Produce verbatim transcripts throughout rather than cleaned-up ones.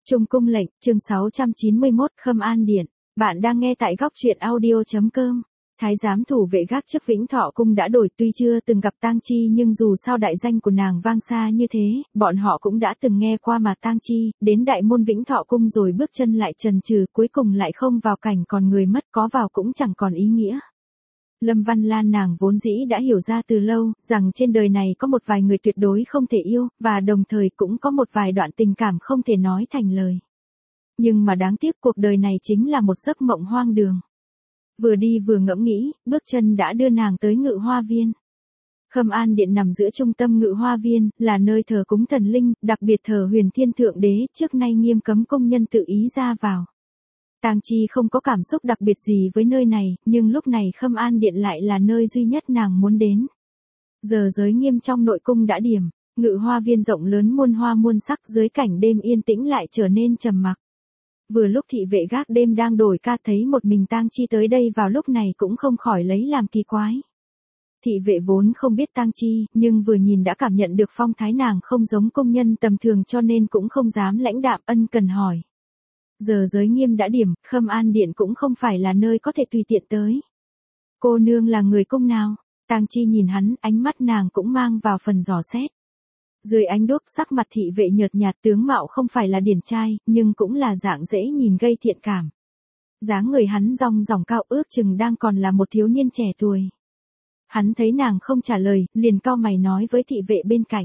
Trung cung lệnh, chương sáu trăm chín mươi mốt, Khâm An Điện. Bạn đang nghe tại góc truyện audio chấm com. Thái giám thủ vệ gác trước Vĩnh Thọ cung đã đổi, tuy chưa từng gặp Tang Chi nhưng dù sao đại danh của nàng vang xa như thế, bọn họ cũng đã từng nghe qua mà Tang Chi, đến đại môn Vĩnh Thọ cung rồi bước chân lại chần chừ, cuối cùng lại không vào cảnh còn người mất, có vào cũng chẳng còn ý nghĩa. Lâm Văn Lan nàng vốn dĩ đã hiểu ra từ lâu, rằng trên đời này có một vài người tuyệt đối không thể yêu, và đồng thời cũng có một vài đoạn tình cảm không thể nói thành lời. Nhưng mà đáng tiếc cuộc đời này chính là một giấc mộng hoang đường. Vừa đi vừa ngẫm nghĩ, bước chân đã đưa nàng tới Ngự Hoa Viên. Khâm An Điện nằm giữa trung tâm Ngự Hoa Viên, là nơi thờ cúng thần linh, đặc biệt thờ Huyền Thiên Thượng Đế, trước nay nghiêm cấm công nhân tự ý ra vào. Tang Chi không có cảm xúc đặc biệt gì với nơi này, nhưng lúc này Khâm An Điện lại là nơi duy nhất nàng muốn đến. Giờ giới nghiêm trong nội cung đã điểm, Ngự Hoa Viên rộng lớn muôn hoa muôn sắc, dưới cảnh đêm yên tĩnh lại trở nên trầm mặc. Vừa lúc thị vệ gác đêm đang đổi ca thấy một mình Tang Chi tới đây vào lúc này cũng không khỏi lấy làm kỳ quái. Thị vệ vốn không biết Tang Chi, nhưng vừa nhìn đã cảm nhận được phong thái nàng không giống công nhân tầm thường cho nên cũng không dám lãnh đạm, ân cần hỏi. Giờ giới nghiêm đã điểm, Khâm An Điện cũng không phải là nơi có thể tùy tiện tới. Cô nương là người cung nào? Tang Chi nhìn hắn, ánh mắt nàng cũng mang vào phần dò xét. Dưới ánh đuốc sắc mặt thị vệ nhợt nhạt, tướng mạo không phải là điển trai, nhưng cũng là dạng dễ nhìn gây thiện cảm. Dáng người hắn rong ròng cao, ước chừng đang còn là một thiếu niên trẻ tuổi. Hắn thấy nàng không trả lời, liền cau mày nói với thị vệ bên cạnh.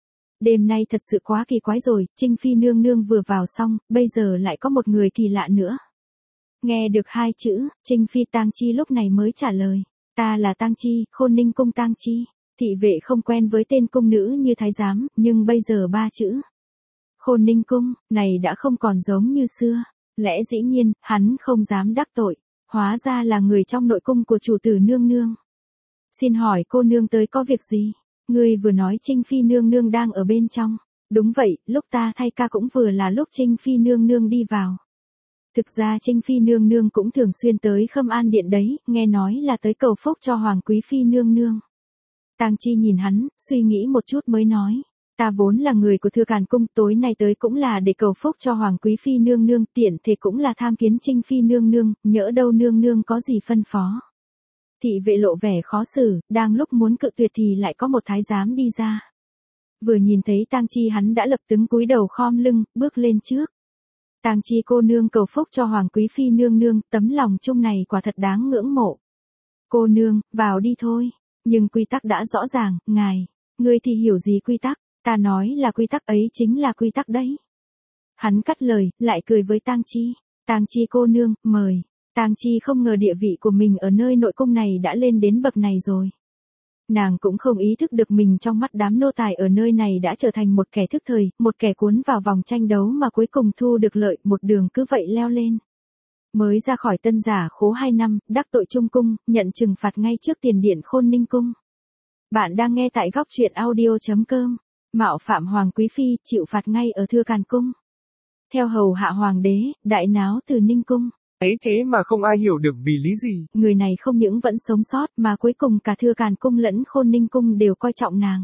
Đêm nay thật sự quá kỳ quái rồi, Trinh Phi nương nương vừa vào xong, bây giờ lại có một người kỳ lạ nữa. Nghe được hai chữ, Trinh Phi Tang Chi lúc này mới trả lời. Ta là Tang Chi, Khôn Ninh cung Tang Chi. Thị vệ không quen với tên cung nữ như thái giám, nhưng bây giờ ba chữ Khôn Ninh cung, này đã không còn giống như xưa. Lẽ dĩ nhiên, hắn không dám đắc tội. Hóa ra là người trong nội cung của chủ tử nương nương. Xin hỏi cô nương tới có việc gì? Ngươi vừa nói Trinh Phi nương nương đang ở bên trong. Đúng vậy, lúc ta thay ca cũng vừa là lúc Trinh Phi nương nương đi vào. Thực ra Trinh Phi nương nương cũng thường xuyên tới Khâm An Điện đấy, nghe nói là tới cầu phúc cho Hoàng Quý Phi nương nương. Tang Chi nhìn hắn, suy nghĩ một chút mới nói. Ta vốn là người của Thừa Càn cung, tối nay tới cũng là để cầu phúc cho Hoàng Quý Phi nương nương, tiện thể cũng là tham kiến Trinh Phi nương nương, nhỡ đâu nương nương có gì phân phó. Thị vệ lộ vẻ khó xử, đang lúc muốn cự tuyệt thì lại có một thái giám đi ra. Vừa nhìn thấy Tang Chi hắn đã lập tức cúi đầu khom lưng, bước lên trước. Tang Chi cô nương cầu phúc cho Hoàng Quý Phi nương nương, tấm lòng chung này quả thật đáng ngưỡng mộ. Cô nương, vào đi thôi. Nhưng quy tắc đã rõ ràng, ngài, ngươi thì hiểu gì quy tắc, ta nói là quy tắc ấy chính là quy tắc đấy. Hắn cắt lời, lại cười với Tang Chi. Tang Chi cô nương, mời. Tang Chi không ngờ địa vị của mình ở nơi nội cung này đã lên đến bậc này rồi. Nàng cũng không ý thức được mình trong mắt đám nô tài ở nơi này đã trở thành một kẻ thức thời, một kẻ cuốn vào vòng tranh đấu mà cuối cùng thu được lợi, một đường cứ vậy leo lên. Mới ra khỏi Tân Giả Khố hai năm, đắc tội Trung cung, nhận trừng phạt ngay trước tiền điện Khôn Ninh cung. Bạn đang nghe tại góc truyện audio chấm com. Mạo phạm Hoàng Quý Phi, chịu phạt ngay ở Thừa Càn cung. Theo hầu hạ hoàng đế, đại náo từ Ninh cung. Ấy thế mà không ai hiểu được vì lý gì. Người này không những vẫn sống sót mà cuối cùng cả Thừa Càn cung lẫn Khôn Ninh cung đều coi trọng nàng.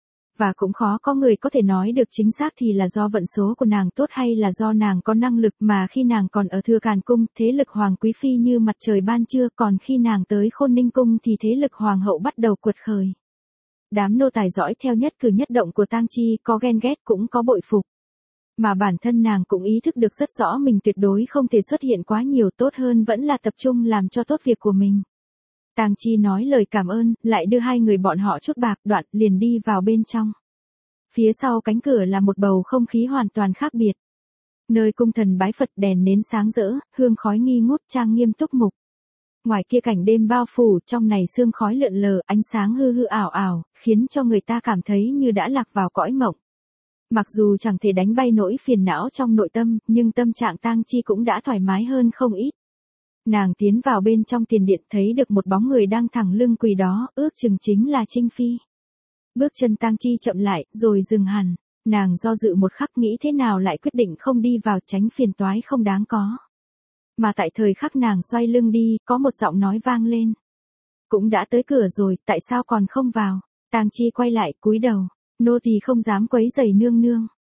Và cũng khó có người có thể nói được chính xác thì là do vận số của nàng tốt hay là do nàng có năng lực, mà khi nàng còn ở Thừa Càn cung, thế lực Hoàng Quý Phi như mặt trời ban trưa, còn khi nàng tới Khôn Ninh cung thì thế lực Hoàng hậu bắt đầu cuột khởi. Đám nô tài dõi theo nhất cử nhất động của Tang Chi, có ghen ghét cũng có bội phục. Mà bản thân nàng cũng ý thức được rất rõ mình tuyệt đối không thể xuất hiện quá nhiều, tốt hơn vẫn là tập trung làm cho tốt việc của mình. Tang Chi nói lời cảm ơn, lại đưa hai người bọn họ chút bạc, đoạn liền đi vào bên trong. Phía sau cánh cửa là một bầu không khí hoàn toàn khác biệt. Nơi cung thần bái Phật, đèn nến sáng rỡ, hương khói nghi ngút, trang nghiêm túc mục. Ngoài kia cảnh đêm bao phủ, trong này sương khói lượn lờ, ánh sáng hư hư ảo ảo, khiến cho người ta cảm thấy như đã lạc vào cõi mộng. Mặc dù chẳng thể đánh bay nỗi phiền não trong nội tâm, nhưng tâm trạng Tang Chi cũng đã thoải mái hơn không ít. Nàng tiến vào bên trong tiền điện, thấy được một bóng người đang thẳng lưng quỳ đó, ước chừng chính là Trinh Phi. Bước chân Tang Chi chậm lại, rồi dừng hẳn. Nàng do dự một khắc nghĩ thế nào lại quyết định không đi vào, tránh phiền toái không đáng có. Mà tại thời khắc nàng xoay lưng đi, có một giọng nói vang lên. Cũng đã tới cửa rồi, tại sao còn không vào? Tang Chi quay lại, cúi đầu. Nô tỳ không dám quấy rầy nương nương.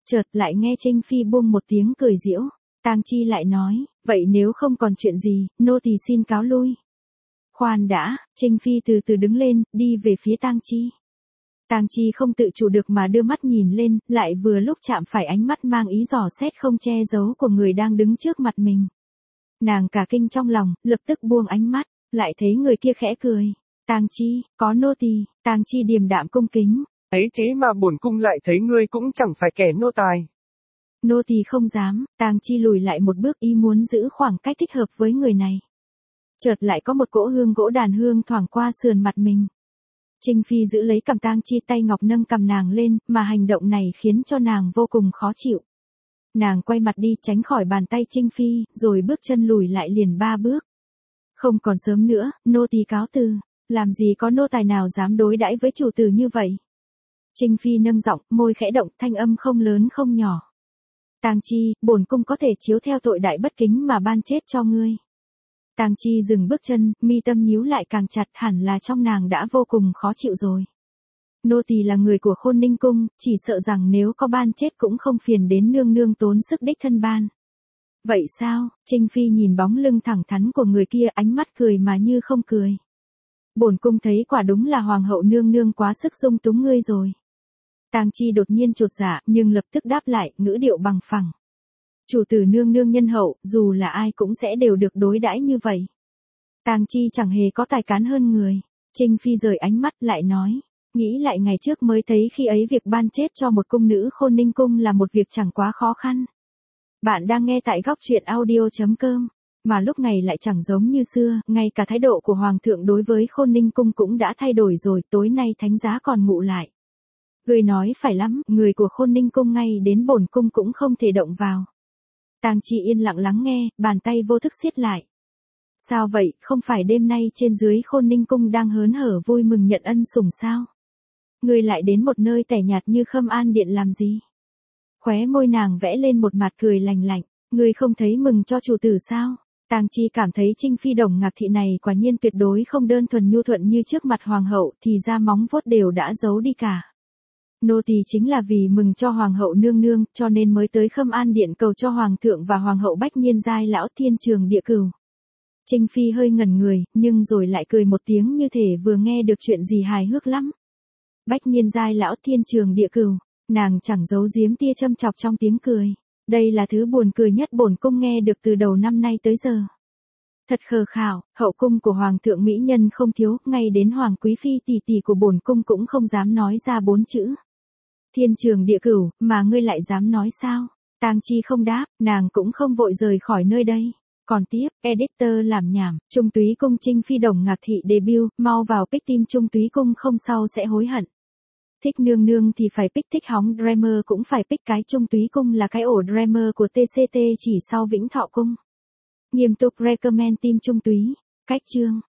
Chợt lại nghe Trinh Phi buông một tiếng cười giễu. Tang Chi lại nói, vậy nếu không còn chuyện gì, nô tỳ xin cáo lui. Khoan đã, Trinh Phi từ từ đứng lên, đi về phía Tang Chi. Tang Chi không tự chủ được mà đưa mắt nhìn lên, lại vừa lúc chạm phải ánh mắt mang ý dò xét không che giấu của người đang đứng trước mặt mình. Nàng cả kinh trong lòng, lập tức buông ánh mắt, lại thấy người kia khẽ cười. Tang Chi, có nô tỳ. Tang Chi điềm đạm cung kính. Ấy thế mà bổn cung lại thấy ngươi cũng chẳng phải kẻ nô tài. Nô tỳ không dám. Tang Chi lùi lại một bước, ý muốn giữ khoảng cách thích hợp với người này. Chợt lại có một cỗ hương gỗ đàn hương thoảng qua sườn mặt mình. Trinh Phi giữ lấy cằm Tang Chi, tay ngọc nâng cằm nàng lên, mà hành động này khiến cho nàng vô cùng khó chịu. Nàng quay mặt đi tránh khỏi bàn tay Trinh Phi, rồi bước chân lùi lại liền ba bước. Không còn sớm nữa, nô tỳ cáo từ. Làm gì có nô tài nào dám đối đãi với chủ tử như vậy. Trinh Phi nâng giọng, môi khẽ động, thanh âm không lớn không nhỏ. Tang Chi, bổn cung có thể chiếu theo tội đại bất kính mà ban chết cho ngươi. Tang Chi dừng bước chân, mi tâm nhíu lại càng chặt, hẳn là trong nàng đã vô cùng khó chịu rồi. Nô tỳ là người của Khôn Ninh cung, chỉ sợ rằng nếu có ban chết cũng không phiền đến nương nương tốn sức đích thân ban. Vậy sao? Trinh Phi nhìn bóng lưng thẳng thắn của người kia, ánh mắt cười mà như không cười. Bổn cung thấy quả đúng là hoàng hậu nương nương quá sức dung túng ngươi rồi. Tang Chi đột nhiên chột dạ, nhưng lập tức đáp lại, ngữ điệu bằng phẳng. Chủ tử nương nương nhân hậu, dù là ai cũng sẽ đều được đối đãi như vậy. Tang Chi chẳng hề có tài cán hơn người. Trinh Phi rời ánh mắt lại nói, nghĩ lại ngày trước mới thấy khi ấy việc ban chết cho một cung nữ Khôn Ninh cung là một việc chẳng quá khó khăn. Bạn đang nghe tại góc truyện audio chấm com. Mà lúc này lại chẳng giống như xưa, ngay cả thái độ của Hoàng thượng đối với Khôn Ninh cung cũng đã thay đổi rồi, tối nay thánh giá còn ngụ lại. Người nói phải lắm, người của Khôn Ninh cung ngay đến bổn cung cũng không thể động vào. Tang Chi yên lặng lắng nghe, bàn tay vô thức siết lại. Sao vậy, không phải đêm nay trên dưới Khôn Ninh cung đang hớn hở vui mừng nhận ân sủng sao? Người lại đến một nơi tẻ nhạt như Khâm An Điện làm gì? Khóe môi nàng vẽ lên một mặt cười lành lạnh, người không thấy mừng cho chủ tử sao? Tang Chi cảm thấy Trinh Phi Đồng Ngạc Thị này quả nhiên tuyệt đối không đơn thuần nhu thuận như trước mặt hoàng hậu, thì ra móng vuốt đều đã giấu đi cả. Nô tỳ chính là vì mừng cho hoàng hậu nương nương, cho nên mới tới Khâm An Điện cầu cho hoàng thượng và hoàng hậu bách niên giai lão thiên trường địa cửu. Trinh Phi hơi ngẩn người, nhưng rồi lại cười một tiếng như thể vừa nghe được chuyện gì hài hước lắm. Bách niên giai lão thiên trường địa cửu, nàng chẳng giấu giếm tia châm chọc trong tiếng cười. Đây là thứ buồn cười nhất bổn cung nghe được từ đầu năm nay tới giờ. Thật khờ khảo, hậu cung của hoàng thượng mỹ nhân không thiếu, ngay đến hoàng quý phi tỷ tỷ của bổn cung cũng không dám nói ra bốn chữ. Thiên trường địa cửu, mà ngươi lại dám nói sao? Tang Chi không đáp, nàng cũng không vội rời khỏi nơi đây. Còn tiếp, editor làm nhảm, Trung Túy cung Trinh Phi Đồng Ngạc Thị debut, mau vào pick team Trung Túy cung không sau sẽ hối hận. Thích nương nương thì phải pick, thích hóng Dreamer cũng phải pick, cái Trung Túy cung là cái ổ Dreamer của tê xê tê chỉ sau Vĩnh Thọ cung. Nghiêm túc recommend team Trung Túy. Cách chương.